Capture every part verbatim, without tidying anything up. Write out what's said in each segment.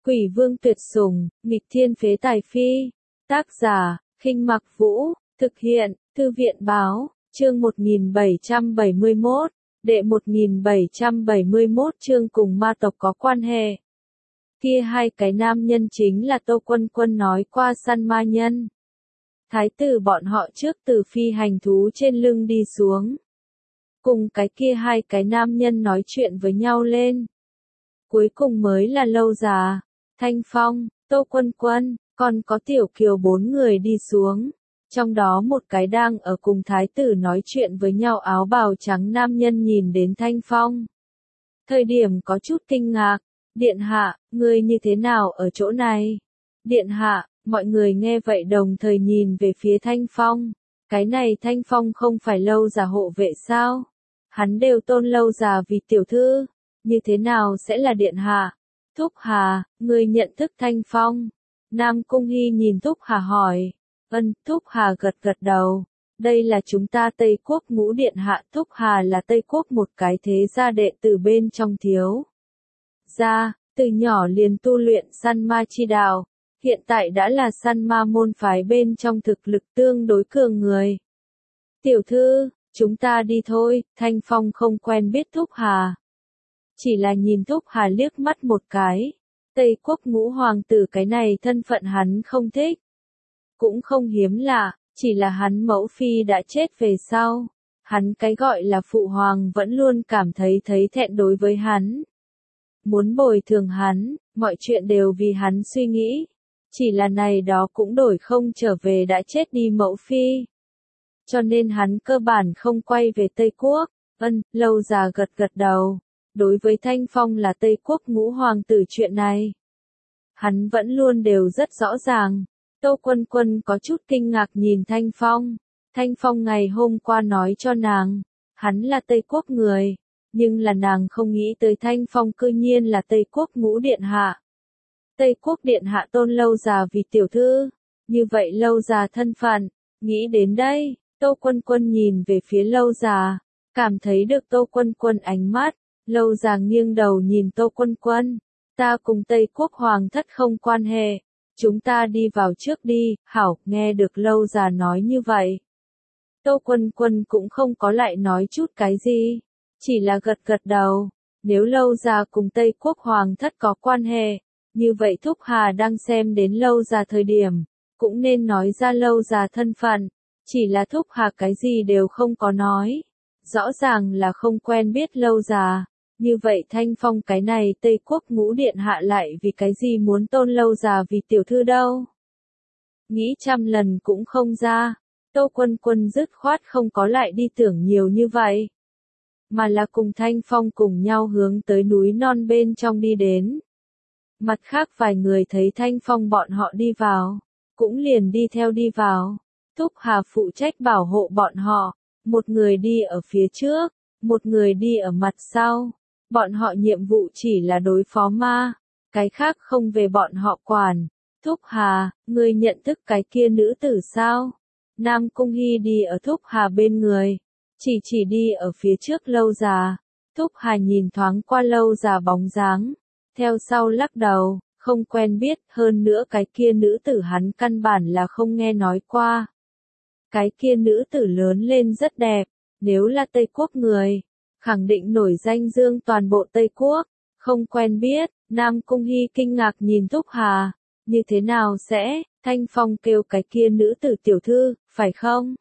Quỷ vương tuyệt sủng, nghịch thiên phế tài phi. Tác giả, Khinh Mặc Vũ, thực hiện, Thư viện báo, chương một nghìn bảy trăm bảy mươi mốt, đệ một nghìn bảy trăm bảy mươi mốt chương cùng ma tộc có quan hệ. Kia hai cái nam nhân chính là Tô Quân Quân nói qua săn ma nhân. Thái tử bọn họ trước từ phi hành thú trên lưng đi xuống. Cùng cái kia hai cái nam nhân nói chuyện với nhau lên. Cuối cùng mới là Lâu Già, Thanh Phong, Tô Quân Quân, còn có Tiểu Kiều bốn người đi xuống. Trong đó một cái đang ở cùng thái tử nói chuyện với nhau áo bào trắng nam nhân nhìn đến Thanh Phong. Thời điểm có chút kinh ngạc, Điện hạ, ngươi như thế nào ở chỗ này? Điện hạ, mọi người nghe vậy đồng thời nhìn về phía Thanh Phong. Cái này Thanh Phong không phải Lâu Già hộ vệ sao? Hắn đều tôn Lâu Già vì tiểu thư, như thế nào sẽ là điện hạ? Thúc Hà, ngươi nhận thức Thanh Phong? Nam Cung Hy nhìn Thúc Hà hỏi. Ân, Thúc Hà gật gật đầu. Đây là chúng ta Tây Quốc ngũ điện hạ. Thúc Hà là Tây Quốc một cái thế gia đệ tử bên trong thiếu gia, từ nhỏ liền tu luyện săn ma chi đạo, hiện tại đã là săn ma môn phái bên trong thực lực tương đối cường người. Tiểu thư, chúng ta đi thôi. Thanh Phong không quen biết Thúc Hà, chỉ là nhìn Thúc Hà liếc mắt một cái. Tây Quốc ngũ hoàng tử cái này thân phận hắn không thích, cũng không hiếm lạ, chỉ là hắn mẫu phi đã chết về sau, hắn cái gọi là phụ hoàng vẫn luôn cảm thấy thấy thẹn đối với hắn. Muốn bồi thường hắn, mọi chuyện đều vì hắn suy nghĩ, chỉ là này đó cũng đổi không trở về đã chết đi mẫu phi. Cho nên hắn cơ bản không quay về Tây Quốc. Ân, Lâu Già gật gật đầu. Đối với Thanh Phong là Tây Quốc ngũ hoàng tử chuyện này, hắn vẫn luôn đều rất rõ ràng. Tô Quân Quân có chút kinh ngạc nhìn Thanh Phong. Thanh Phong ngày hôm qua nói cho nàng, hắn là Tây Quốc người, nhưng là nàng không nghĩ tới Thanh Phong cư nhiên là Tây Quốc ngũ điện hạ. Tây Quốc điện hạ tôn Lâu Già vì tiểu thư, như vậy Lâu Già thân phận, nghĩ đến đây, Tô Quân Quân nhìn về phía Lâu Già, cảm thấy được Tô Quân Quân ánh mắt. Lâu Già nghiêng đầu nhìn Tô Quân Quân, ta cùng Tây Quốc hoàng thất không quan hệ, chúng ta đi vào trước đi. Hảo, nghe được Lâu Già nói như vậy, Tô Quân Quân cũng không có lại nói chút cái gì, chỉ là gật gật đầu. Nếu Lâu Già cùng Tây Quốc hoàng thất có quan hệ, như vậy Thúc Hà đang xem đến Lâu Già thời điểm, cũng nên nói ra Lâu Già thân phận, chỉ là Thúc Hà cái gì đều không có nói, rõ ràng là không quen biết Lâu Già. Như vậy Thanh Phong cái này Tây Quốc ngũ điện hạ lại vì cái gì muốn tôn Lâu Già vì tiểu thư đâu? Nghĩ trăm lần cũng không ra. Tô Quân Quân dứt khoát không có lại đi tưởng nhiều như vậy, mà là cùng Thanh Phong cùng nhau hướng tới núi non bên trong đi đến. Mặt khác vài người thấy Thanh Phong bọn họ đi vào, cũng liền đi theo đi vào. Thúc Hà phụ trách bảo hộ bọn họ, một người đi ở phía trước, một người đi ở mặt sau. Bọn họ nhiệm vụ chỉ là đối phó ma, cái khác không về bọn họ quản. Thúc Hà, ngươi nhận thức cái kia nữ tử sao? Nam Cung Hy đi ở Thúc Hà bên người, chỉ chỉ đi ở phía trước Lâu Già. Thúc Hà nhìn thoáng qua Lâu Già bóng dáng, theo sau lắc đầu, không quen biết, hơn nữa cái kia nữ tử hắn căn bản là không nghe nói qua. Cái kia nữ tử lớn lên rất đẹp, nếu là Tây Quốc người, khẳng định nổi danh dương toàn bộ Tây Quốc, không quen biết. Nam Cung Hy kinh ngạc nhìn Thúc Hà, như thế nào sẽ? Thanh Phong kêu cái kia nữ tử tiểu thư, phải không?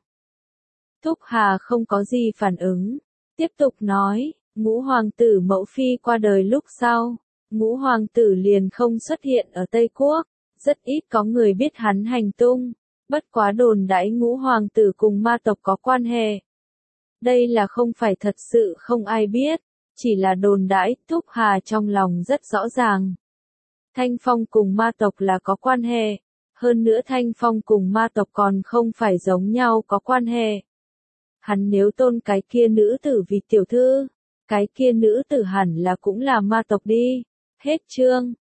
Thúc Hà không có gì phản ứng, tiếp tục nói, ngũ hoàng tử mẫu phi qua đời lúc sau, ngũ hoàng tử liền không xuất hiện ở Tây Quốc, rất ít có người biết hắn hành tung, bất quá đồn đãi ngũ hoàng tử cùng ma tộc có quan hệ. Đây là không phải thật sự không ai biết, chỉ là đồn đãi. Thúc Hà trong lòng rất rõ ràng. Thanh Phong cùng ma tộc là có quan hệ, hơn nữa Thanh Phong cùng ma tộc còn không phải giống nhau có quan hệ. Hắn nếu tôn cái kia nữ tử vì tiểu thư, cái kia nữ tử hẳn là cũng là ma tộc đi. Hết chương.